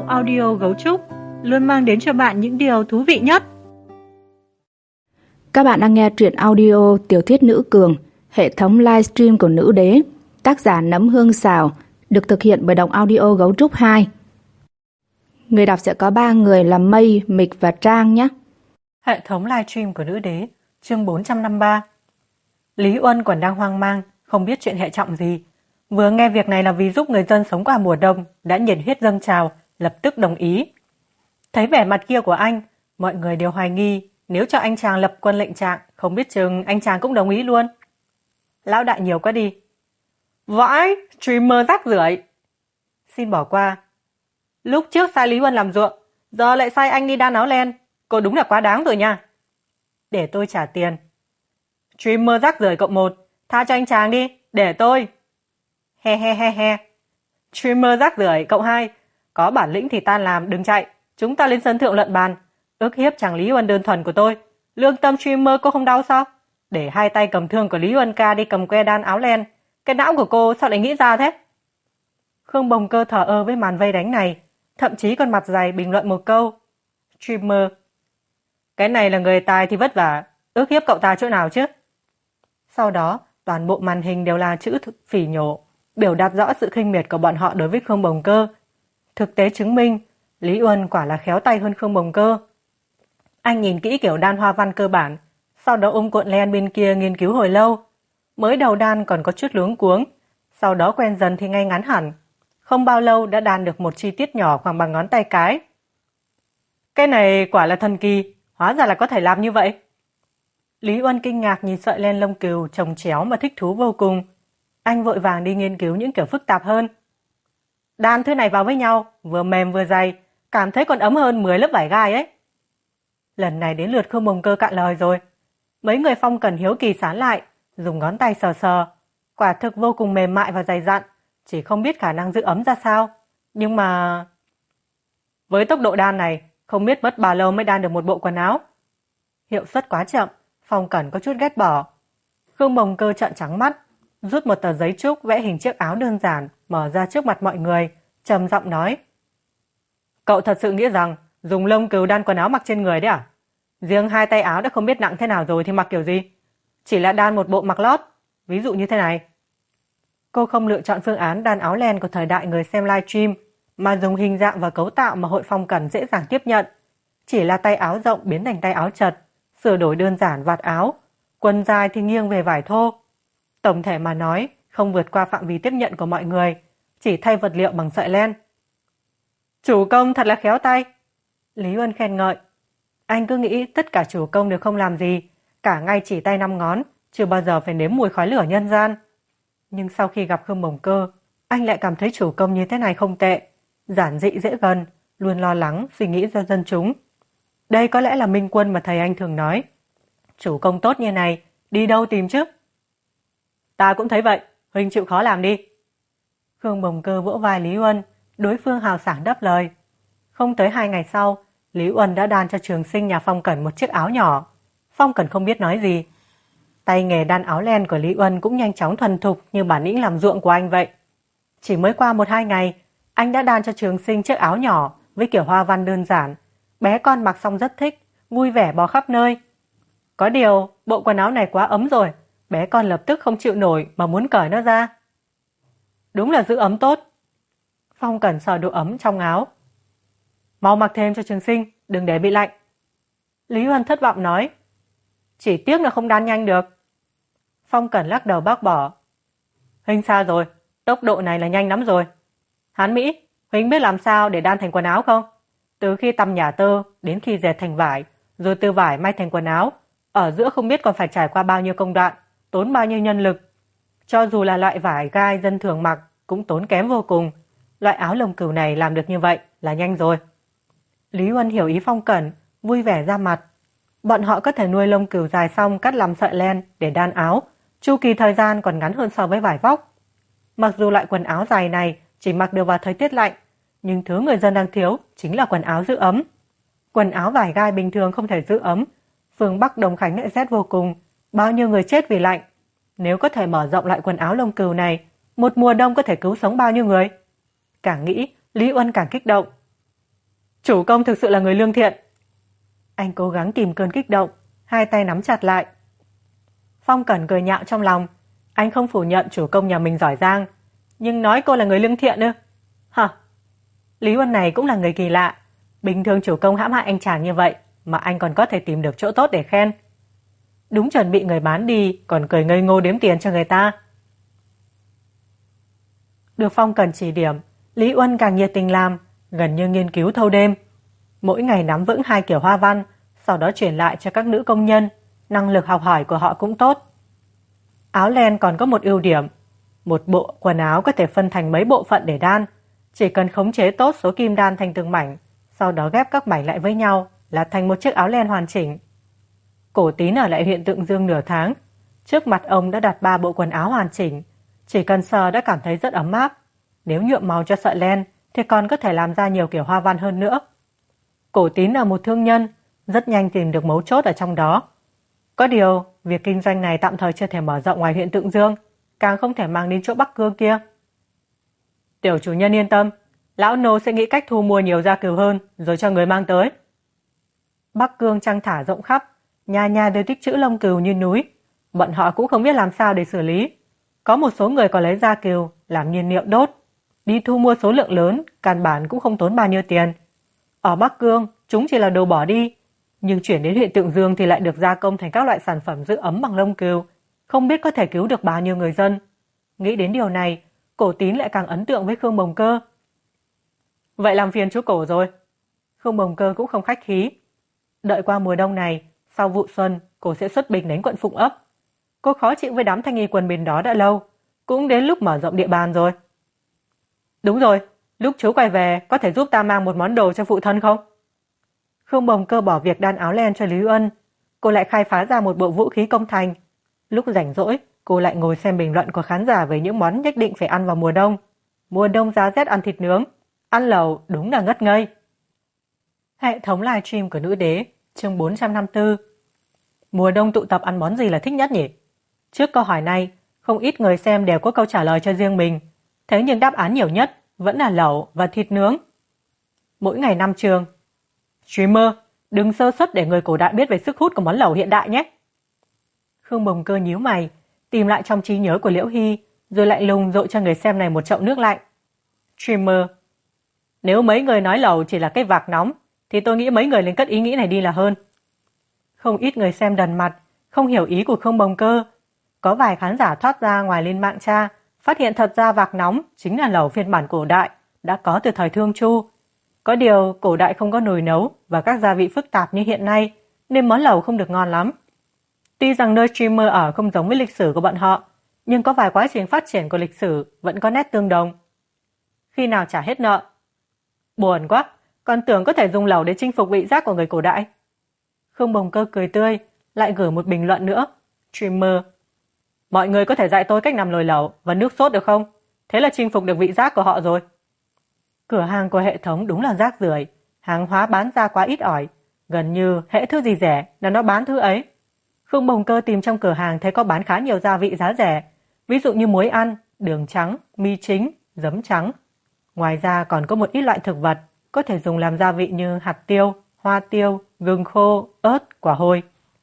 Động Audio Gấu Trúc luôn mang đến cho bạn những điều thú vị nhất. Các bạn đang nghe truyện audio Tiểu thuyết Nữ Cường, hệ thống livestream của Nữ Đế, tác giả Nấm Hương Xào, được thực hiện bởi Động Audio Gấu Trúc 2. Người đọc sẽ có 3 người là Mây, Mịch và Trang nhé. Hệ thống livestream của Nữ Đế, chương 453. Lý Uân còn đang hoang mang, không biết chuyện hệ trọng gì. Vừa nghe việc này là vì giúp người dân sống qua mùa đông, đã nhiệt huyết dâng trào, lập tức đồng ý. Thấy vẻ mặt kia của anh, mọi người đều hoài nghi, nếu cho anh chàng lập quân lệnh trạng, không biết chừng anh chàng cũng đồng ý luôn. Lão đại nhiều quá đi. Vãi, streamer rác rưởi. Xin bỏ qua. Lúc trước sai Lý Uân làm ruộng, giờ lại sai anh đi đan áo len. Cô đúng là quá đáng rồi nha. Để tôi trả tiền. Streamer rác rưởi cộng 1, tha cho anh chàng đi, để tôi. He he he he. Streamer rác rưởi cộng 2, có bản lĩnh thì tan làm, đừng chạy. Chúng ta lên sân thượng luận bàn. Ức hiếp chàng Lý Uân đơn thuần của tôi. Lương tâm streamer cô không đau sao? Để hai tay cầm thương của Lý Uân ca đi cầm que đan áo len. Cái não của cô sao lại nghĩ ra thế? Khương Bồng Cơ thờ ơ với màn vây đánh này, thậm chí còn mặt dày bình luận một câu. Streamer. Cái này là người tài thì vất vả, ức hiếp cậu ta chỗ nào chứ? Sau đó, toàn bộ màn hình đều là chữ phỉ nhổ, biểu đạt rõ sự khinh miệt của bọn họ đối với Khương Bồng Cơ. Thực tế chứng minh, Lý Uân quả là khéo tay hơn Khương Bồng Cơ. Anh nhìn kỹ kiểu đan hoa văn cơ bản, sau đó ôm cuộn len bên kia nghiên cứu hồi lâu. Mới đầu đan còn có chút luống cuống, sau đó quen dần thì ngay ngắn hẳn. Không bao lâu đã đan được một chi tiết nhỏ khoảng bằng ngón tay cái. Cái này quả là thần kỳ, hóa ra là có thể làm như vậy. Lý Uân kinh ngạc nhìn sợi len lông cừu chồng chéo mà thích thú vô cùng. Anh vội vàng đi nghiên cứu những kiểu phức tạp hơn. Đan thứ này vào với nhau, vừa mềm vừa dày, cảm thấy còn ấm hơn 10 lớp vải gai ấy. Lần này đến lượt Khương Bồng Cơ cạn lời rồi. Mấy người phong cần hiếu kỳ sán lại, dùng ngón tay sờ sờ. Quả thực vô cùng mềm mại và dày dặn, chỉ không biết khả năng giữ ấm ra sao. Nhưng mà... với tốc độ đan này, không biết mất bao lâu mới đan được một bộ quần áo. Hiệu suất quá chậm, Phong Cẩn có chút ghét bỏ. Khương Bồng Cơ trợn trắng mắt, rút một tờ giấy trúc vẽ hình chiếc áo đơn giản, mở ra trước mặt mọi người, trầm giọng nói. Cậu thật sự nghĩ rằng dùng lông cừu đan quần áo mặc trên người đấy à? Riêng hai tay áo đã không biết nặng thế nào rồi thì mặc kiểu gì? Chỉ là đan một bộ mặc lót, ví dụ như thế này. Cô không lựa chọn phương án đan áo len của thời đại người xem livestream, mà dùng hình dạng và cấu tạo mà hội Phong Cẩn dễ dàng tiếp nhận. Chỉ là tay áo rộng biến thành tay áo chật, sửa đổi đơn giản vạt áo, quần dài thì nghiêng về vải thô. Tổng thể mà nói, không vượt qua phạm vi tiếp nhận của mọi người, chỉ thay vật liệu bằng sợi len. Chủ công thật là khéo tay. Lý Uân khen ngợi. Anh cứ nghĩ tất cả chủ công đều không làm gì, cả ngày chỉ tay 5 ngón, chưa bao giờ phải nếm mùi khói lửa nhân gian. Nhưng sau khi gặp Khương Bồng Cơ, anh lại cảm thấy chủ công như thế này không tệ, giản dị dễ gần, luôn lo lắng, suy nghĩ cho dân chúng. Đây có lẽ là minh quân mà thầy anh thường nói. Chủ công tốt như này, đi đâu tìm chứ? Ta cũng thấy vậy, huynh chịu khó làm đi. Khương Bồng Cơ vỗ vai Lý Uân, đối phương hào sảng đáp lời. Không tới 2 ngày sau, Lý Uân đã đan cho trường sinh nhà Phong Cẩn một chiếc áo nhỏ. Phong Cẩn không biết nói gì. Tay nghề đan áo len của Lý Uân cũng nhanh chóng thuần thục như bản lĩnh làm ruộng của anh vậy. Chỉ mới qua 1-2 ngày, anh đã đan cho trường sinh chiếc áo nhỏ với kiểu hoa văn đơn giản. Bé con mặc xong rất thích, vui vẻ bò khắp nơi. Có điều, bộ quần áo này quá ấm rồi, bé con lập tức không chịu nổi mà muốn cởi nó ra. Đúng là giữ ấm tốt. Phong Cẩn sờ độ ấm trong áo. Mau mặc thêm cho trường sinh, đừng để bị lạnh. Lý Uân thất vọng nói. Chỉ tiếc là không đan nhanh được. Phong Cẩn lắc đầu bác bỏ. Huynh sao rồi, tốc độ này là nhanh lắm rồi. Hán Mỹ, huynh biết làm sao để đan thành quần áo không? Từ khi tăm nhà tơ đến khi dệt thành vải, rồi từ vải may thành quần áo, ở giữa không biết còn phải trải qua bao nhiêu công đoạn, tốn bao nhiêu nhân lực. Cho dù là loại vải gai dân thường mặc cũng tốn kém vô cùng. Loại áo lông cừu này làm được như vậy là nhanh rồi. Lý Uân hiểu ý Phong Cẩn, vui vẻ ra mặt. Bọn họ có thể nuôi lông cừu dài xong cắt làm sợi len để đan áo, chu kỳ thời gian còn ngắn hơn so với vải vóc. Mặc dù loại quần áo dài này chỉ mặc được vào thời tiết lạnh, nhưng thứ người dân đang thiếu chính là quần áo giữ ấm. Quần áo vải gai bình thường không thể giữ ấm. Phương Bắc Đồng Khánh lại rét vô cùng, bao nhiêu người chết vì lạnh. Nếu có thể mở rộng loại quần áo lông cừu này, một mùa đông có thể cứu sống bao nhiêu người. Càng nghĩ, Lý Uân càng kích động. Chủ công thực sự là người lương thiện. Anh cố gắng kìm cơn kích động, hai tay nắm chặt lại. Phong Cẩn cười nhạo trong lòng. Anh không phủ nhận chủ công nhà mình giỏi giang, nhưng nói cô là người lương thiện ư? Hả? Lý Uân này cũng là người kỳ lạ. Bình thường chủ công hãm hại anh chàng như vậy mà anh còn có thể tìm được chỗ tốt để khen. Đúng chuẩn bị người bán đi, còn cười ngây ngô đếm tiền cho người ta. Được Phong Cẩn chỉ điểm, Lý Uân càng nhiệt tình làm, gần như nghiên cứu thâu đêm. Mỗi ngày nắm vững 2 kiểu hoa văn, sau đó chuyển lại cho các nữ công nhân. Năng lực học hỏi của họ cũng tốt. Áo len còn có một ưu điểm. Một bộ quần áo có thể phân thành mấy bộ phận để đan. Chỉ cần khống chế tốt số kim đan thành từng mảnh, sau đó ghép các mảnh lại với nhau là thành một chiếc áo len hoàn chỉnh. Cổ Tín ở lại huyện Tượng Dương nửa tháng. Trước mặt ông đã đặt 3 bộ quần áo hoàn chỉnh. Chỉ cần sờ đã cảm thấy rất ấm áp. Nếu nhuộm màu cho sợi len thì còn có thể làm ra nhiều kiểu hoa văn hơn nữa. Cổ Tín là một thương nhân, rất nhanh tìm được mấu chốt ở trong đó. Có điều, việc kinh doanh này tạm thời chưa thể mở rộng ngoài huyện Tượng Dương, càng không thể mang đến chỗ Bắc Cương kia. Tiểu chủ nhân yên tâm, lão nô sẽ nghĩ cách thu mua nhiều gia cừu hơn rồi cho người mang tới. Bắc Cương trăng thả rộng khắp, nhà nhà đều tích trữ lông cừu như núi. Bọn họ cũng không biết làm sao để xử lý. Có một số người còn lấy gia cừu làm nhiên liệu đốt. Đi thu mua số lượng lớn, căn bản cũng không tốn bao nhiêu tiền. Ở Bắc Cương, chúng chỉ là đồ bỏ đi. Nhưng chuyển đến huyện Tượng Dương thì lại được gia công thành các loại sản phẩm giữ ấm bằng lông cừu. Không biết có thể cứu được bao nhiêu người dân. Nghĩ đến điều này, Cổ Tín lại càng ấn tượng với Khương Bồng Cơ. Vậy làm phiền chú Cổ rồi. Khương Bồng Cơ cũng không khách khí. Đợi qua mùa đông này, sau vụ xuân, cô sẽ xuất binh đánh quận Phụng Ấp. Cô khó chịu với đám thanh y quân bên đó đã lâu, cũng đến lúc mở rộng địa bàn rồi. Đúng rồi, lúc chú quay về có thể giúp ta mang một món đồ cho phụ thân không? Khương Bồng Cơ bỏ việc đan áo len cho Lý Uân, cô lại khai phá ra một bộ vũ khí công thành. Lúc rảnh rỗi, cô lại ngồi xem bình luận của khán giả về những món nhất định phải ăn vào mùa đông. Mùa đông giá rét ăn thịt nướng, ăn lẩu đúng là ngất ngây. Hệ thống livestream của Nữ Đế, chương 454. Mùa đông tụ tập ăn món gì là thích nhất nhỉ? Trước câu hỏi này, không ít người xem đều có câu trả lời cho riêng mình. Thế nhưng đáp án nhiều nhất vẫn là lẩu và thịt nướng. Mỗi ngày 5 trường. Streamer, đừng sơ suất để người cổ đại biết về sức hút của món lẩu hiện đại nhé. Khương Bồng Cơ nhíu mày, tìm lại trong trí nhớ của Liễu Hy, rồi lại lùng dội cho người xem này một chậu nước lạnh. Streamer, nếu mấy người nói lẩu chỉ là cái vạc nóng, thì tôi nghĩ mấy người nên cất ý nghĩ này đi là hơn. Không ít người xem đần mặt, không hiểu ý của Khương Bồng Cơ. Có vài khán giả thoát ra ngoài lên mạng tra, phát hiện thật ra vạc nóng chính là lẩu phiên bản cổ đại, đã có từ thời Thương Chu. Có điều cổ đại không có nồi nấu và các gia vị phức tạp như hiện nay, nên món lẩu không được ngon lắm. Tuy rằng nơi streamer ở không giống với lịch sử của bọn họ, nhưng có vài quá trình phát triển của lịch sử vẫn có nét tương đồng. Khi nào trả hết nợ? Buồn quá, còn tưởng có thể dùng lẩu để chinh phục vị giác của người cổ đại. Khương Bồng Cơ cười tươi, lại gửi một bình luận nữa. Streamer, mọi người có thể dạy tôi cách làm nồi lẩu và nước sốt được không? Thế là chinh phục được vị giác của họ rồi. Cửa hàng của hệ thống đúng là rác rưởi, hàng hóa bán ra quá ít ỏi, gần như hễ thứ gì rẻ là nó bán thứ ấy. Khương Bồng Cơ tìm trong cửa hàng thấy có bán khá nhiều gia vị giá rẻ, ví dụ như muối ăn, đường trắng, mì chính, giấm trắng. Ngoài ra còn có một ít loại thực vật có thể dùng làm gia vị như hạt tiêu, hoa tiêu, gừng khô, ớt, quả hồi.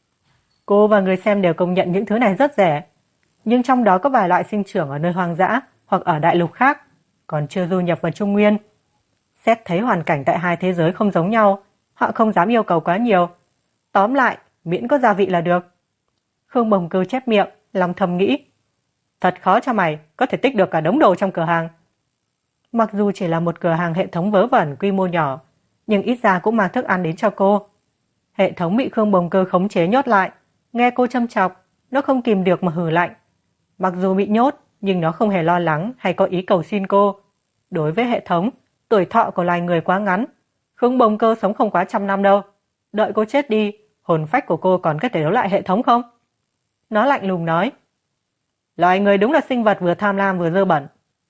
Cô và người xem đều công nhận những thứ này rất rẻ, nhưng trong đó có vài loại sinh trưởng ở nơi hoang dã hoặc ở đại lục khác, còn chưa du nhập vào Trung Nguyên. Xét thấy hoàn cảnh tại hai thế giới không giống nhau, họ không dám yêu cầu quá nhiều. Tóm lại, miễn có gia vị là được. Khương Bồng Cơ chép miệng, lòng thầm nghĩ. Thật khó cho mày, có thể tích được cả đống đồ trong cửa hàng. Mặc dù chỉ là một cửa hàng hệ thống vớ vẩn quy mô nhỏ, nhưng ít ra cũng mang thức ăn đến cho cô. Hệ thống bị Khương Bồng Cơ khống chế nhốt lại, nghe cô châm chọc, nó không kìm được mà hừ lạnh. Mặc dù bị nhốt, nhưng nó không hề lo lắng hay có ý cầu xin cô. Đối với hệ thống, tuổi thọ của loài người quá ngắn. Khương Bồng Cơ sống không quá 100 năm đâu. Đợi cô chết đi, hồn phách của cô còn có thể đấu lại hệ thống không? Nó lạnh lùng nói. Loài người đúng là sinh vật vừa tham lam vừa dơ bẩn.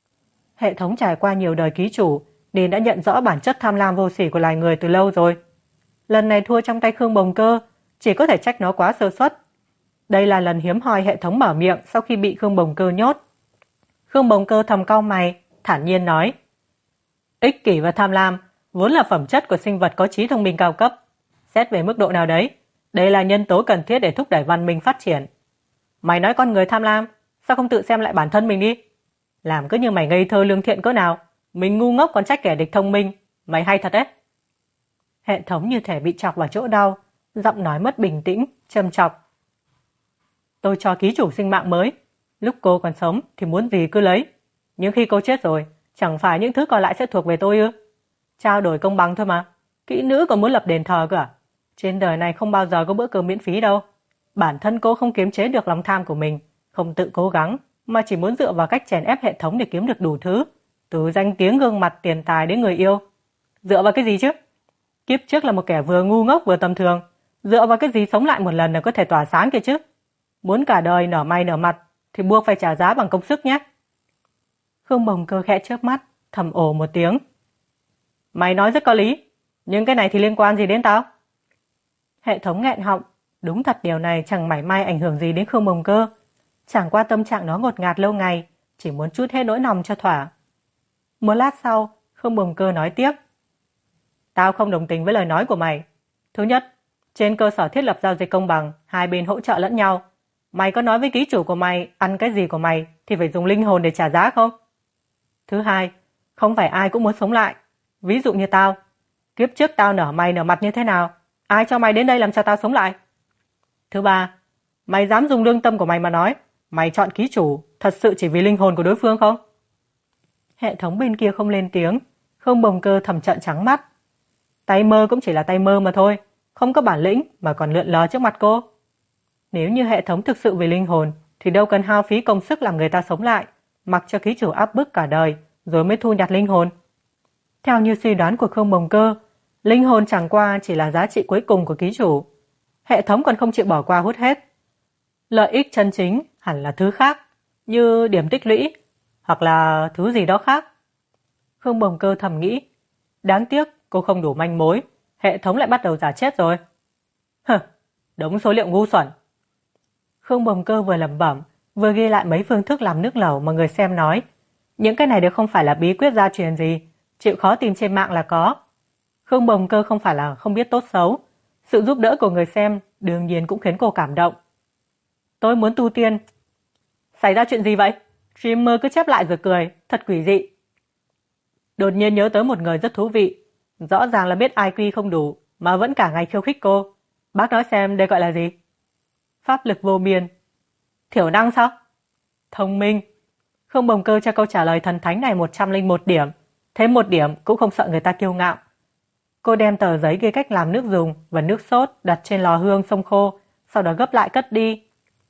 Hệ thống trải qua nhiều đời ký chủ nên đã nhận rõ bản chất tham lam vô sỉ của loài người từ lâu rồi. Lần này thua trong tay Khương Bồng Cơ, chỉ có thể trách nó quá sơ suất. Đây là lần hiếm hoi hệ thống mở miệng sau khi bị Khương Bồng Cơ nhốt. Khương Bồng Cơ thầm cau mày, thản nhiên nói. Ích kỷ và tham lam, vốn là phẩm chất của sinh vật có trí thông minh cao cấp. Xét về mức độ nào đấy, đây là nhân tố cần thiết để thúc đẩy văn minh phát triển. Mày nói con người tham lam, sao không tự xem lại bản thân mình đi? Làm cứ như mày ngây thơ lương thiện cỡ nào, mình ngu ngốc còn trách kẻ địch thông minh, mày hay thật đấy. Hệ thống như thể bị chọc vào chỗ đau, giọng nói mất bình tĩnh, châm chọc. Tôi cho ký chủ sinh mạng mới, lúc cô còn sống thì muốn gì cứ lấy, nhưng khi cô chết rồi, chẳng phải những thứ còn lại sẽ thuộc về tôi ư? Trao đổi công bằng thôi mà, kỹ nữ còn muốn lập đền thờ cơ à? Trên đời này không bao giờ có bữa cơm miễn phí đâu. Bản thân cô không kiềm chế được lòng tham của mình, không tự cố gắng, mà chỉ muốn dựa vào cách chèn ép hệ thống để kiếm được đủ thứ, từ danh tiếng, gương mặt, tiền tài đến người yêu. Dựa vào cái gì chứ? Kiếp trước là một kẻ vừa ngu ngốc vừa tầm thường, dựa vào cái gì sống lại một lần là có thể tỏa sáng kia chứ? Muốn cả đời nở mày nở mặt thì buộc phải trả giá bằng công sức nhé. Khương Bồng Cơ khẽ chớp mắt, thầm ồ một tiếng. Mày nói rất có lý, nhưng cái này thì liên quan gì đến tao? Hệ thống nghẹn họng, đúng thật điều này chẳng mảy may ảnh hưởng gì đến Khương Bồng Cơ. Chẳng qua tâm trạng nó ngột ngạt lâu ngày, chỉ muốn trút hết nỗi lòng cho thỏa. Một lát sau, Khương Bồng Cơ nói tiếp. Tao không đồng tình với lời nói của mày. Thứ nhất, trên cơ sở thiết lập giao dịch công bằng, hai bên hỗ trợ lẫn nhau. Mày có nói với ký chủ của mày ăn cái gì của mày thì phải dùng linh hồn để trả giá không? Thứ hai, không phải ai cũng muốn sống lại. Ví dụ như tao, kiếp trước tao nở mày nở mặt như thế nào, ai cho mày đến đây làm cho tao sống lại? Thứ ba, mày dám dùng lương tâm của mày mà nói, mày chọn ký chủ thật sự chỉ vì linh hồn của đối phương không? Hệ thống bên kia không lên tiếng, Khương Bồng Cơ thầm trợn trắng mắt. Tay mơ cũng chỉ là tay mơ mà thôi, không có bản lĩnh mà còn lượn lờ trước mặt cô. Nếu như hệ thống thực sự vì linh hồn thì đâu cần hao phí công sức làm người ta sống lại, mặc cho ký chủ áp bức cả đời rồi mới thu nhặt linh hồn. Theo như suy đoán của Khương Bồng Cơ, linh hồn chẳng qua chỉ là giá trị cuối cùng của ký chủ. Hệ thống còn không chịu bỏ qua hút hết. Lợi ích chân chính hẳn là thứ khác, như điểm tích lũy, hoặc là thứ gì đó khác. Khương Bồng Cơ thầm nghĩ, đáng tiếc cô không đủ manh mối, hệ thống lại bắt đầu giả chết rồi. Hừ, đống số liệu ngu xuẩn. Khương Bồng Cơ vừa lẩm bẩm, vừa ghi lại mấy phương thức làm nước lẩu mà người xem nói. Những cái này đều không phải là bí quyết gia truyền gì, chịu khó tìm trên mạng là có. Khương Bồng Cơ không phải là không biết tốt xấu, sự giúp đỡ của người xem đương nhiên cũng khiến cô cảm động. Tôi muốn tu tiên. Xảy ra chuyện gì vậy? Streamer cứ chép lại rồi cười, thật quỷ dị. Đột nhiên nhớ tới một người rất thú vị, rõ ràng là biết IQ không đủ mà vẫn cả ngày khiêu khích cô. Bác nói xem đây gọi là gì? Pháp lực vô biên. Thiểu năng sao? Thông minh. Khương Bồng Cơ cho câu trả lời thần thánh này 101 điểm, thêm 1 điểm cũng không sợ người ta kiêu ngạo. Cô đem tờ giấy ghi cách làm nước dùng và nước sốt đặt trên lò hương xông khô, sau đó gấp lại cất đi.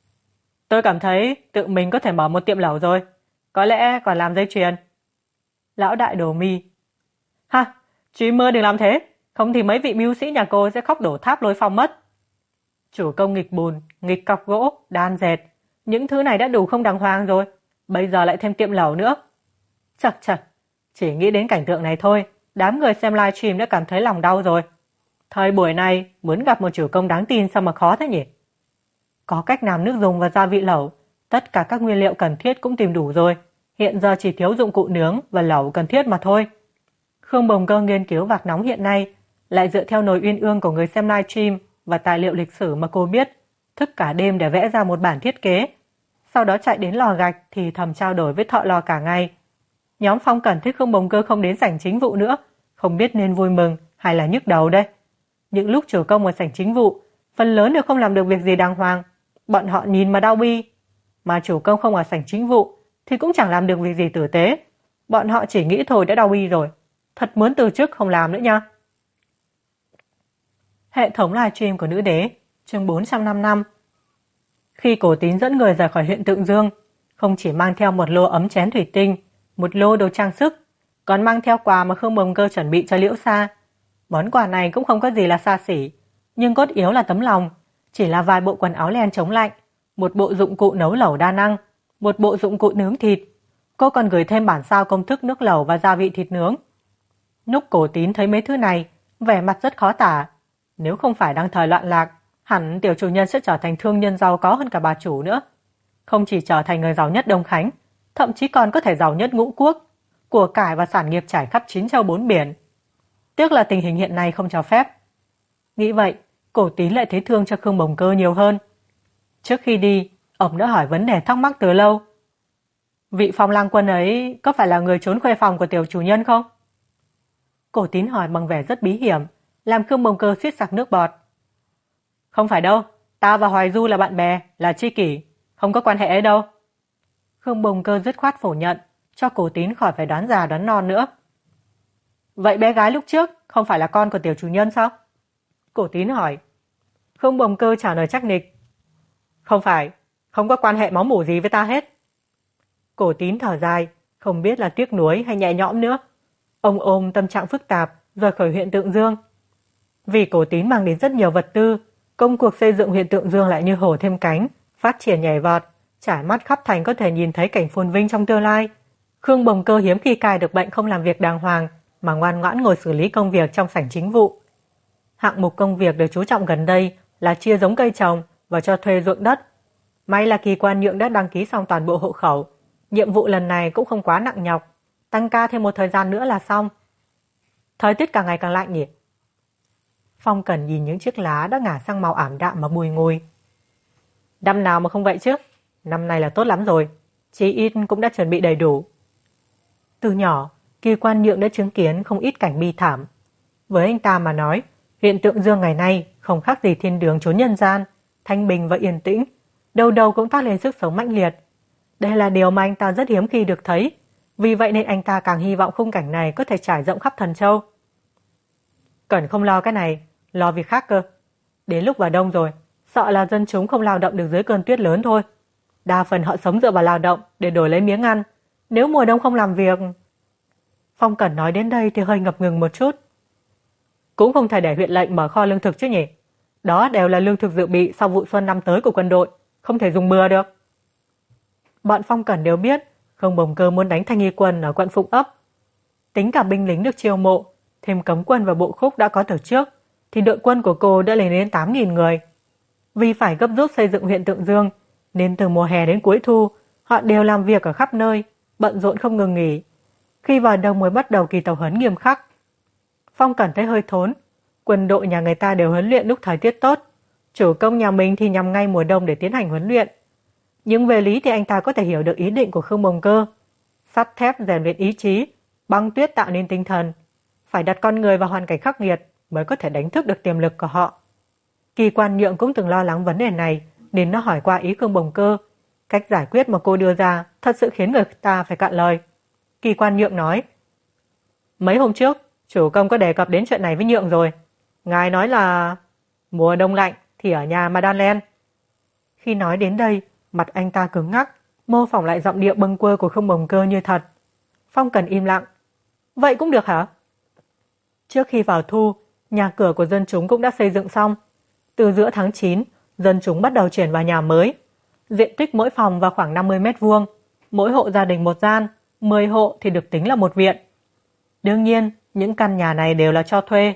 Tôi cảm thấy tự mình có thể mở một tiệm lẩu rồi, có lẽ còn làm dây chuyền. Lão đại đổ mi. Ha, streamer đừng làm thế, không thì mấy vị mưu sĩ nhà cô sẽ khóc đổ tháp lôi phong mất. Chủ công nghịch bùn, nghịch cọc gỗ, đan dệt, những thứ này đã đủ không đàng hoàng rồi, bây giờ lại thêm tiệm lẩu nữa. Chật chật, chỉ nghĩ đến cảnh tượng này thôi, đám người xem livestream đã cảm thấy lòng đau rồi. Thời buổi này, muốn gặp một chủ công đáng tin sao mà khó thế nhỉ? Có cách làm nước dùng và gia vị lẩu, tất cả các nguyên liệu cần thiết cũng tìm đủ rồi. Hiện giờ chỉ thiếu dụng cụ nướng và lẩu cần thiết mà thôi. Khương Bồng Cơ nghiên cứu vạc nóng hiện nay, lại dựa theo nồi uyên ương của người xem livestream và tài liệu lịch sử mà cô biết, thức cả đêm để vẽ ra một bản thiết kế. Sau đó chạy đến lò gạch thì thầm trao đổi với thợ lò cả ngày. Nhóm Phong Cẩn thích Khương Bồng Cơ không đến sảnh chính vụ nữa, không biết nên vui mừng hay là nhức đầu đây. Những lúc chủ công ở sảnh chính vụ, phần lớn đều không làm được việc gì đàng hoàng, bọn họ nhìn mà đau bi. Mà chủ công không ở sảnh chính vụ thì cũng chẳng làm được việc gì tử tế, bọn họ chỉ nghĩ thôi đã đau bi rồi, thật muốn từ chức không làm nữa nha. Hệ thống livestream của nữ đế, chương 455. Khi Cổ Tín dẫn người rời khỏi huyện Tượng Dương, không chỉ mang theo một lô ấm chén thủy tinh, một lô đồ trang sức, còn mang theo quà mà Khương Bồng Cơ chuẩn bị cho Liễu Sa. Món quà này cũng không có gì là xa xỉ, nhưng cốt yếu là tấm lòng, chỉ là vài bộ quần áo len chống lạnh, một bộ dụng cụ nấu lẩu đa năng, một bộ dụng cụ nướng thịt. Cô còn gửi thêm bản sao công thức nước lẩu và gia vị thịt nướng. Lúc Cổ Tín thấy mấy thứ này, vẻ mặt rất khó tả. Nếu không phải đang thời loạn lạc, hẳn tiểu chủ nhân sẽ trở thành thương nhân giàu có hơn cả bà chủ nữa. Không chỉ trở thành người giàu nhất Đông Khánh, thậm chí còn có thể giàu nhất Ngũ Quốc, của cải và sản nghiệp trải khắp 9 châu 4 biển. Tiếc là tình hình hiện nay không cho phép. Nghĩ vậy, Cổ Tín lại thấy thương cho Khương Bồng Cơ nhiều hơn. Trước khi đi, ông đã hỏi vấn đề thắc mắc từ lâu. Vị Phong Lang Quân ấy có phải là người trốn khuê phòng của tiểu chủ nhân không? Cổ Tín hỏi bằng vẻ rất bí hiểm, làm Khương Bồng Cơ suýt sặc nước bọt. Không phải đâu, ta và Hoài Du là bạn bè, là tri kỷ, không có quan hệ ấy đâu. Khương Bồng Cơ dứt khoát phủ nhận, cho Cổ Tín khỏi phải đoán già đoán non nữa. Vậy bé gái lúc trước không phải là con của tiểu chủ nhân sao? Cổ Tín hỏi. Khương Bồng Cơ trả lời chắc nịch. Không phải, không có quan hệ máu mủ gì với ta hết. Cổ Tín thở dài, không biết là tiếc nuối hay nhẹ nhõm nữa. Ông ôm tâm trạng phức tạp, rời khỏi huyện Tượng Dương. Vì Cổ Tín mang đến rất nhiều vật tư, công cuộc xây dựng huyện Tượng Dương lại như hổ thêm cánh, phát triển nhảy vọt, trải mắt khắp thành có thể nhìn thấy cảnh phồn vinh trong tương lai. Khương Bồng Cơ hiếm khi cai được bệnh không làm việc đàng hoàng, mà ngoan ngoãn ngồi xử lý công việc trong sảnh chính vụ. Hạng mục công việc được chú trọng gần đây là chia giống cây trồng và cho thuê ruộng đất. May là Kỳ Quan Nhượng đã đăng ký xong toàn bộ hộ khẩu. Nhiệm vụ lần này cũng không quá nặng nhọc, tăng ca thêm một thời gian nữa là xong. Thời tiết càng ngày càng lạnh nhỉ? Phong Cẩn nhìn những chiếc lá đã ngả sang màu ảm đạm mà bùi ngùi. Năm nào mà không vậy chứ? Năm nay là tốt lắm rồi, chí ít cũng đã chuẩn bị đầy đủ. Từ nhỏ, Kỳ Quan Nhượng đã chứng kiến không ít cảnh bi thảm. Với anh ta mà nói, huyện Tượng Dương ngày nay không khác gì thiên đường chốn nhân gian, thanh bình và yên tĩnh, đầu đầu cũng toát lên sức sống mãnh liệt. Đây là điều mà anh ta rất hiếm khi được thấy, vì vậy nên anh ta càng hy vọng khung cảnh này có thể trải rộng khắp Thần Châu. Cẩn không lo cái này, lo việc khác cơ. Đến lúc vào đông rồi, sợ là dân chúng không lao động được dưới cơn tuyết lớn thôi. Đa phần họ sống dựa vào lao động để đổi lấy miếng ăn. Nếu mùa đông không làm việc... Phong Cẩn nói đến đây thì hơi ngập ngừng một chút. Cũng không thể để huyện lệnh mở kho lương thực chứ nhỉ? Đó đều là lương thực dự bị sau vụ xuân năm tới của quân đội, không thể dùng bừa được. Bọn Phong Cẩn đều biết Khương Bồng Cơ muốn đánh Thanh Y quân ở quận Phụng Ấp. Tính cả binh lính được chiêu mộ, thêm cấm quân và bộ khúc đã có từ trước, thì đội quân của cô đã lên đến 8.000 người. Vì phải gấp rút xây dựng huyện Tượng Dương, nên từ mùa hè đến cuối thu, họ đều làm việc ở khắp nơi, bận rộn không ngừng nghỉ. Khi vào đông mới bắt đầu kỳ tập huấn nghiêm khắc. Phong Cẩn thấy hơi thốn, quân đội nhà người ta đều huấn luyện lúc thời tiết tốt, chủ công nhà mình thì nhằm ngay mùa đông để tiến hành huấn luyện. Nhưng về lý thì anh ta có thể hiểu được ý định của Khương Bồng Cơ. Sắt thép rèn luyện ý chí, băng tuyết tạo nên tinh thần. Phải đặt con người vào hoàn cảnh khắc nghiệt mới có thể đánh thức được tiềm lực của họ. Kỳ Quan Nhượng cũng từng lo lắng vấn đề này, nên nó hỏi qua ý Khương Bồng Cơ. Cách giải quyết mà cô đưa ra thật sự khiến người ta phải cạn lời. Kỳ Quan Nhượng nói: Mấy hôm trước, chủ công có đề cập đến chuyện này với Nhượng rồi. Ngài nói là mùa đông lạnh thì ở nhà mà đan len. Khi nói đến đây, mặt anh ta cứng ngắc, mô phỏng lại giọng điệu bâng quơ của Khương Bồng Cơ như thật. Phong Cần im lặng. Vậy cũng được hả? Trước khi vào thu, nhà cửa của dân chúng cũng đã xây dựng xong. Từ giữa tháng 9, dân chúng bắt đầu chuyển vào nhà mới. Diện tích mỗi phòng vào khoảng 50 mét vuông, mỗi hộ gia đình một gian, 10 hộ thì được tính là một viện. Đương nhiên, những căn nhà này đều là cho thuê.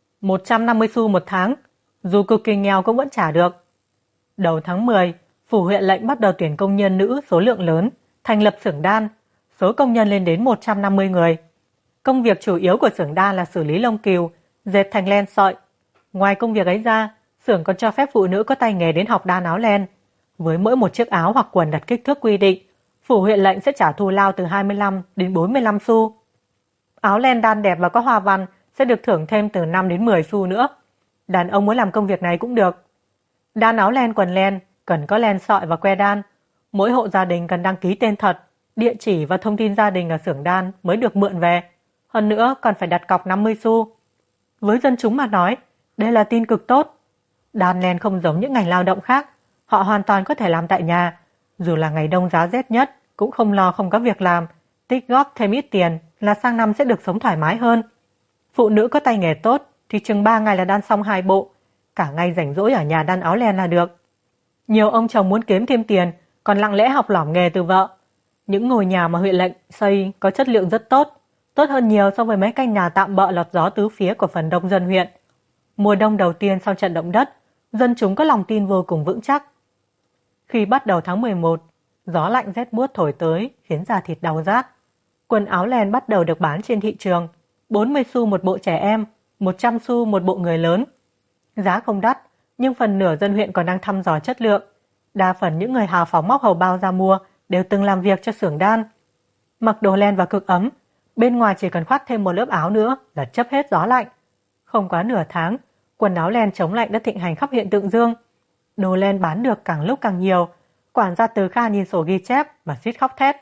150 xu một tháng, dù cực kỳ nghèo cũng vẫn trả được. Đầu tháng 10, phủ huyện lệnh bắt đầu tuyển công nhân nữ số lượng lớn, thành lập xưởng đan. Số công nhân lên đến 150 người. Công việc chủ yếu của xưởng đan là xử lý lông cừu, dệt thành len sợi. Ngoài công việc ấy ra, xưởng còn cho phép phụ nữ có tay nghề đến học đan áo len. Với mỗi một chiếc áo hoặc quần đặt kích thước quy định, phủ huyện lệnh sẽ trả thù lao từ 25 đến 45 xu. Áo len đan đẹp và có hoa văn sẽ được thưởng thêm từ 5 đến 10 xu nữa. Đàn ông muốn làm công việc này cũng được. Đan áo len quần len cần có len sợi và que đan. Mỗi hộ gia đình cần đăng ký tên thật, địa chỉ và thông tin gia đình ở xưởng đan mới được mượn về. Hơn nữa còn phải đặt cọc 50 xu. Với dân chúng mà nói, đây là tin cực tốt. Đan len không giống những ngành lao động khác, họ hoàn toàn có thể làm tại nhà. Dù là ngày đông giá rét nhất, cũng không lo không có việc làm, tích góp thêm ít tiền là sang năm sẽ được sống thoải mái hơn. Phụ nữ có tay nghề tốt thì chừng 3 ngày là đan xong 2 bộ, cả ngày rảnh rỗi ở nhà đan áo len là được. Nhiều ông chồng muốn kiếm thêm tiền, còn lặng lẽ học lỏm nghề từ vợ. Những ngôi nhà mà huyện lệnh xây có chất lượng rất tốt, tốt hơn nhiều so với mấy căn nhà tạm bợ lọt gió tứ phía của phần đông dân huyện. Mùa đông đầu tiên sau trận động đất, dân chúng có lòng tin vô cùng vững chắc. Khi bắt đầu tháng 11, gió lạnh rét buốt thổi tới khiến da thịt đau rát. Quần áo len bắt đầu được bán trên thị trường, 40 xu một bộ trẻ em, 100 xu một bộ người lớn. Giá không đắt, nhưng phần nửa dân huyện còn đang thăm dò chất lượng. Đa phần những người hào phóng móc hầu bao ra mua đều từng làm việc cho xưởng đan. Mặc đồ len và cực ấm, bên ngoài chỉ cần khoác thêm một lớp áo nữa là chấp hết gió lạnh. Không quá nửa tháng, quần áo len chống lạnh đã thịnh hành khắp huyện Tượng Dương. Đồ len bán được càng lúc càng nhiều. Quản gia Từ Kha nhìn sổ ghi chép và suýt khóc thét.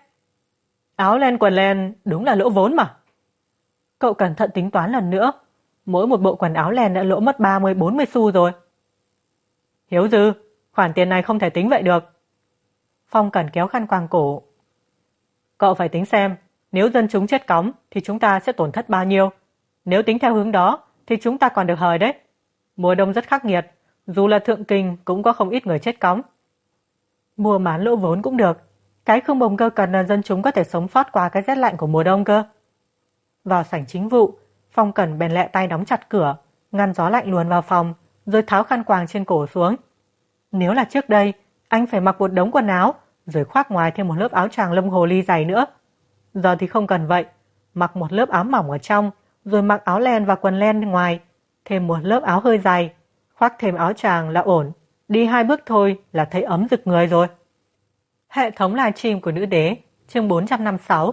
Áo len quần len đúng là lỗ vốn mà. Cậu cẩn thận tính toán lần nữa. Mỗi một bộ quần áo len đã lỗ mất 30-40 xu rồi. Hiếu Dư, khoản tiền này không thể tính vậy được. Phong Cẩn kéo khăn quàng cổ. Cậu phải tính xem, nếu dân chúng chết cóng thì chúng ta sẽ tổn thất bao nhiêu. Nếu tính theo hướng đó thì chúng ta còn được hời đấy. Mùa đông rất khắc nghiệt, dù là thượng kinh cũng có không ít người chết cóng. Mua bán lỗ vốn cũng được. Cái Khương Bồng Cơ cần là dân chúng có thể sống sót qua cái rét lạnh của mùa đông cơ. Vào sảnh chính vụ, Phong Cẩn bèn lẹ tay đóng chặt cửa, ngăn gió lạnh luồn vào phòng, rồi tháo khăn quàng trên cổ xuống. Nếu là trước đây, anh phải mặc một đống quần áo, rồi khoác ngoài thêm một lớp áo choàng lông hồ ly dày nữa. Giờ thì không cần vậy, mặc một lớp áo mỏng ở trong, rồi mặc áo len và quần len ngoài, thêm một lớp áo hơi dày, khoác thêm áo choàng là ổn. Đi 2 bước thôi là thấy ấm rực người rồi. Hệ thống livestream của Nữ Đế, chương 456.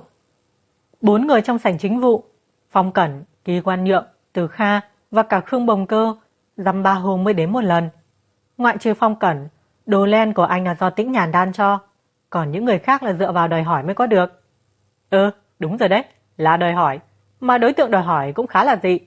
4 người trong sảnh chính vụ, Phong Cẩn, Kỳ Quan Nhượng, Từ Kha và cả Khương Bồng Cơ, dăm 3 hôm mới đến một lần. Ngoại trừ Phong Cẩn, đồ len của anh là do Tĩnh Nhàn đan cho, còn những người khác là dựa vào đòi hỏi mới có được. Đúng rồi đấy, là đòi hỏi, mà đối tượng đòi hỏi cũng khá là dị.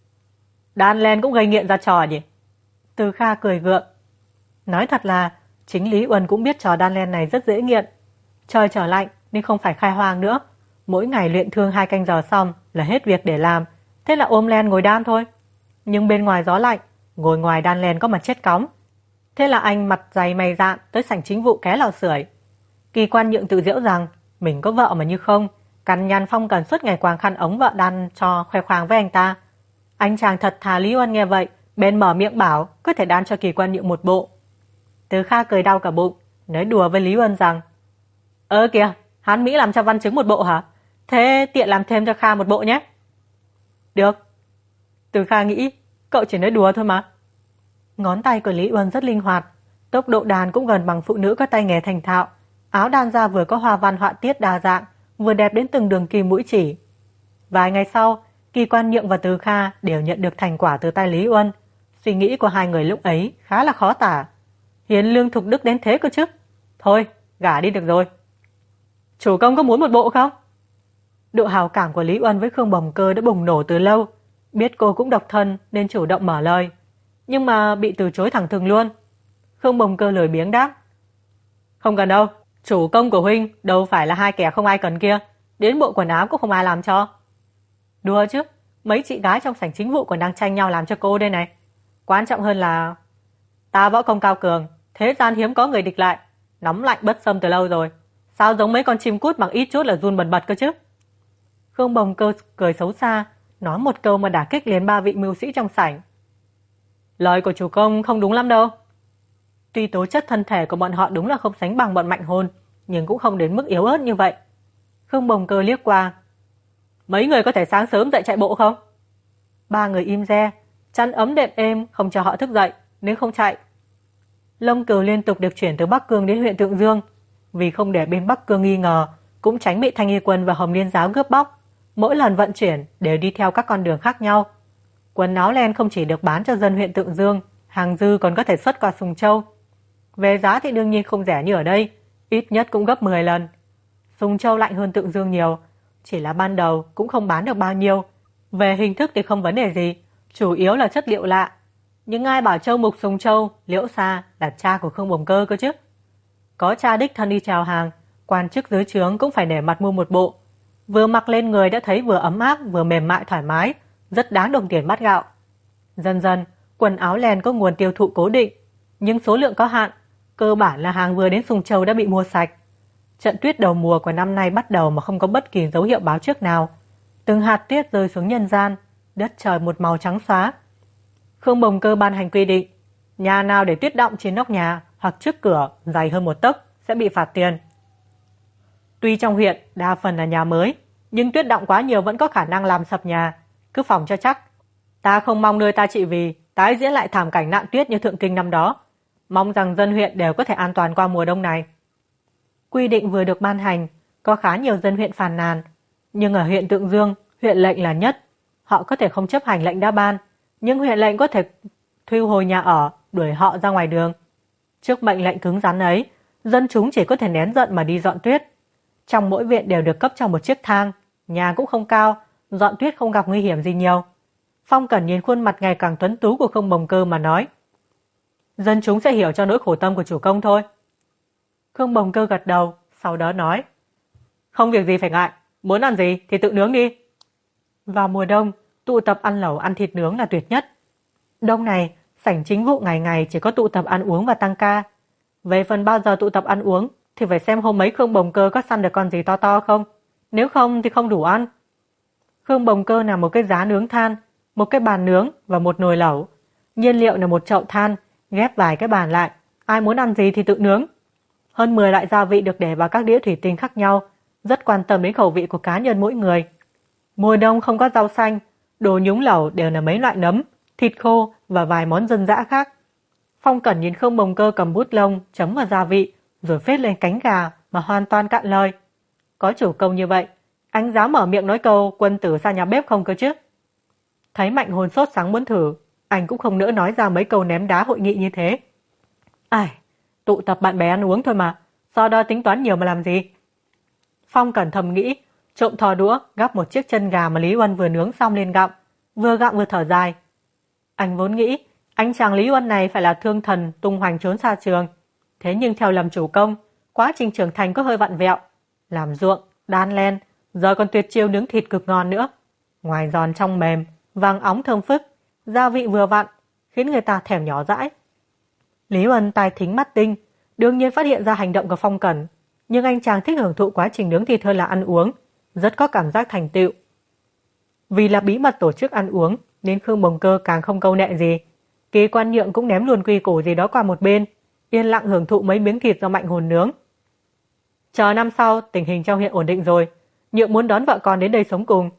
Đan len cũng gây nghiện ra trò nhỉ? Từ Kha cười gượng. Nói thật là, chính Lý Uân cũng biết trò đan len này rất dễ nghiện. Trời trở lạnh nên không phải khai hoang nữa. Mỗi ngày luyện thương 2 canh giờ xong là hết việc để làm, thế là ôm len ngồi đan thôi. Nhưng bên ngoài gió lạnh, ngồi ngoài đan len có mà chết cóng. Thế là anh mặt dày mày dạn tới sảnh chính vụ ké lò sưởi. Kỳ Quan Nhượng tự giễu rằng mình có vợ mà như không, cằn nhằn Phong Cẩn suốt ngày quàng khăn ống vợ đan cho khoe khoang với anh ta. Anh chàng thật thà Lý Uân nghe vậy, bên mở miệng bảo có thể đan cho Kỳ Quan Nhượng một bộ. Từ Kha cười đau cả bụng, nói đùa với Lý Uân rằng kìa, hắn Mỹ làm cho Văn Chứng một bộ hả? Thế tiện làm thêm cho Kha một bộ nhé. Được. Từ Kha nghĩ, cậu chỉ nói đùa thôi mà. Ngón tay của Lý Uân rất linh hoạt, tốc độ đàn cũng gần bằng phụ nữ có tay nghề thành thạo. Áo đan ra vừa có hoa văn họa tiết đa dạng, vừa đẹp đến từng đường kim mũi chỉ. Vài ngày sau, Kỳ Quan Nhượng và Từ Kha đều nhận được thành quả từ tay Lý Uân. Suy nghĩ của hai người lúc ấy khá là khó tả. Hiền lương thục đức đến thế cơ chứ. Thôi, gả đi được rồi. Chủ công có muốn một bộ không? Độ hào cảm của Lý Uân với Khương Bồng Cơ đã bùng nổ từ lâu. Biết cô cũng độc thân nên chủ động mở lời. Nhưng mà bị từ chối thẳng thừng luôn. Khương Bồng Cơ lười biếng đáp. Không cần đâu, chủ công của huynh đâu phải là hai kẻ không ai cần kia. Đến bộ quần áo cũng không ai làm cho. Đùa chứ, mấy chị gái trong sảnh chính vụ còn đang tranh nhau làm cho cô đây này. Quan trọng hơn là ta võ công cao cường, thế gian hiếm có người địch lại, nóng lạnh bất xâm từ lâu rồi. Sao giống mấy con chim cút bằng ít chút là run bần bật cơ chứ? Khương Bồng Cơ cười xấu xa, nói một câu mà đả kích liền 3 vị mưu sĩ trong sảnh. Lời của chủ công không đúng lắm đâu. Tuy tố chất thân thể của bọn họ đúng là không sánh bằng bọn mạnh hồn, nhưng cũng không đến mức yếu ớt như vậy. Khương Bồng Cơ liếc qua. Mấy người có thể sáng sớm dậy chạy bộ không? 3 người im re, chăn ấm đệm êm không cho họ thức dậy, nếu không chạy. Lông Cừu liên tục được chuyển từ Bắc Cương đến huyện Tượng Dương, vì không để bên Bắc Cương nghi ngờ, cũng tránh bị Thanh Y Quân và Hồng Liên Giáo cướp bóc. Mỗi lần vận chuyển đều đi theo các con đường khác nhau. Quần áo len không chỉ được bán cho dân huyện Tượng Dương, hàng dư còn có thể xuất qua Sùng Châu. Về giá thì đương nhiên không rẻ như ở đây, ít nhất cũng gấp 10 lần. Sùng Châu lạnh hơn Tượng Dương nhiều, chỉ là ban đầu cũng không bán được bao nhiêu. Về hình thức thì không vấn đề gì, chủ yếu là chất liệu lạ. Nhưng ai bảo Châu Mục Sùng Châu, Liễu Sa là cha của Khương Bồng Cơ cơ chứ. Có cha đích thân đi chào hàng, quan chức dưới trướng cũng phải nể mặt mua một bộ. Vừa mặc lên người đã thấy vừa ấm áp vừa mềm mại thoải mái, rất đáng đồng tiền bát gạo. Dần dần, quần áo len có nguồn tiêu thụ cố định, nhưng số lượng có hạn, cơ bản là hàng vừa đến Sùng Châu đã bị mua sạch. Trận tuyết đầu mùa của năm nay bắt đầu mà không có bất kỳ dấu hiệu báo trước nào. Từng hạt tuyết rơi xuống nhân gian, đất trời một màu trắng xóa. Khương Bồng Cơ ban hành quy định, nhà nào để tuyết đọng trên nóc nhà hoặc trước cửa dày hơn một tấc sẽ bị phạt tiền. Tuy trong huyện đa phần là nhà mới, nhưng tuyết đọng quá nhiều vẫn có khả năng làm sập nhà, cứ phòng cho chắc. Ta không mong nơi ta trị vì tái diễn lại thảm cảnh nạn tuyết như Thượng Kinh năm đó. Mong rằng dân huyện đều có thể an toàn qua mùa đông này. Quy định vừa được ban hành, có khá nhiều dân huyện phàn nàn. Nhưng ở huyện Tượng Dương, huyện lệnh là nhất. Họ có thể không chấp hành lệnh đã ban, nhưng huyện lệnh có thể thu hồi nhà ở, đuổi họ ra ngoài đường. Trước mệnh lệnh cứng rắn ấy, dân chúng chỉ có thể nén giận mà đi dọn tuyết. Trong mỗi viện đều được cấp cho một chiếc thang, nhà cũng không cao, dọn tuyết không gặp nguy hiểm gì nhiều. Phong Cẩn nhìn khuôn mặt ngày càng tuấn tú của Khương Bồng Cơ mà nói: dân chúng sẽ hiểu cho nỗi khổ tâm của chủ công thôi. Khương Bồng Cơ gật đầu, sau đó nói: không việc gì phải ngại, muốn ăn gì thì tự nướng đi. Vào mùa đông, tụ tập ăn lẩu ăn thịt nướng là tuyệt nhất. Đông này, sảnh chính vụ ngày ngày chỉ có tụ tập ăn uống và tăng ca. Về phần bao giờ tụ tập ăn uống thì phải xem hôm ấy Khương Bồng Cơ có săn được con gì to to không. Nếu không thì không đủ ăn. Khương Bồng Cơ là một cái giá nướng than, một cái bàn nướng và một nồi lẩu. Nhiên liệu là một chậu than, ghép vài cái bàn lại. Ai muốn ăn gì thì tự nướng. Hơn 10 loại gia vị được để vào các đĩa thủy tinh khác nhau, rất quan tâm đến khẩu vị của cá nhân mỗi người. Mùa đông không có rau xanh, đồ nhúng lẩu đều là mấy loại nấm, thịt khô và vài món dân dã khác. Phong Cẩn nhìn Khương Bồng Cơ cầm bút lông chấm vào gia vị, rồi phết lên cánh gà mà hoàn toàn cạn lời. Có chủ công như vậy, anh dám mở miệng nói câu quân tử ra nhà bếp không cơ chứ? Thấy Mạnh Hồn sốt sáng muốn thử, anh cũng không nỡ nói ra mấy câu ném đá hội nghị như thế. Ai, tụ tập bạn bè ăn uống thôi mà, so đo tính toán nhiều mà làm gì? Phong Cẩn thầm nghĩ, trộm thò đũa gắp một chiếc chân gà mà Lý Uân vừa nướng xong lên gặm vừa thở dài. Anh vốn nghĩ anh chàng Lý Uân này phải là thương thần tung hoành trốn xa trường, thế nhưng theo lầm chủ công, quá trình trưởng thành có hơi vặn vẹo, làm ruộng, đan len, giờ còn tuyệt chiêu nướng thịt cực ngon nữa. Ngoài giòn trong mềm, vàng óng thơm phức, gia vị vừa vặn, khiến người ta thèm nhỏ dãi. Lý Uân tai thính mắt tinh, đương nhiên phát hiện ra hành động của Phong Cẩn, nhưng anh chàng thích hưởng thụ quá trình nướng thịt hơn là ăn uống, rất có cảm giác thành tựu. Vì là bí mật tổ chức ăn uống, nên Khương Bồng Cơ càng không câu nệ gì. Kỳ Quan Nhượng cũng ném luôn quy củ gì đó qua một bên, yên lặng hưởng thụ mấy miếng thịt do Mạnh Hồn nướng. Chờ năm sau, tình hình trong huyện ổn định rồi, Nhượng muốn đón vợ con đến đây sống cùng.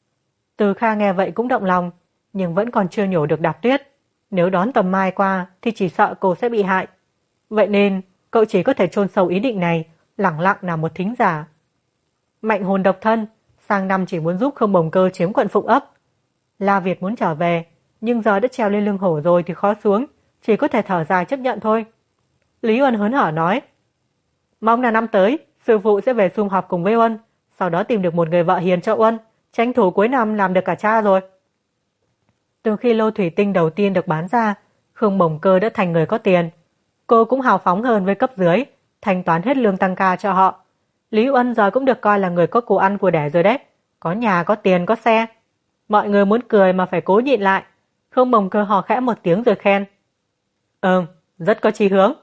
Từ Kha nghe vậy cũng động lòng, nhưng vẫn còn chưa nhổ được Đạp Tuyết. Nếu đón tầm mai qua thì chỉ sợ cô sẽ bị hại. Vậy nên, cậu chỉ có thể chôn sâu ý định này, lẳng lặng làm một thính giả. Mạnh Hồn độc thân, sang năm chỉ muốn giúp Khương Bồng Cơ chiếm quận Phụng Ấp. La Việt muốn trở về, nhưng giờ đã treo lên lưng hổ rồi thì khó xuống, chỉ có thể thở dài chấp nhận thôi. Lý Uân hớn hở nói: mong là năm tới, sư phụ sẽ về sum họp cùng với Uân, sau đó tìm được một người vợ hiền cho Uân, tranh thủ cuối năm làm được cả cha rồi. Từ khi lô thủy tinh đầu tiên được bán ra, Khương Bồng Cơ đã thành người có tiền. Cô cũng hào phóng hơn với cấp dưới, thanh toán hết lương tăng ca cho họ. Lý Uân giờ cũng được coi là người có của ăn của đẻ rồi đấy, có nhà, có tiền, có xe. Mọi người muốn cười mà phải cố nhịn lại. Khương Bồng Cơ hò khẽ một tiếng rồi khen: rất có chí hướng.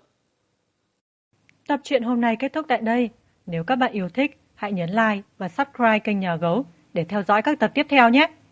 Tập truyện hôm nay kết thúc tại đây. Nếu các bạn yêu thích, hãy nhấn like và subscribe kênh Nhà Gấu để theo dõi các tập tiếp theo nhé.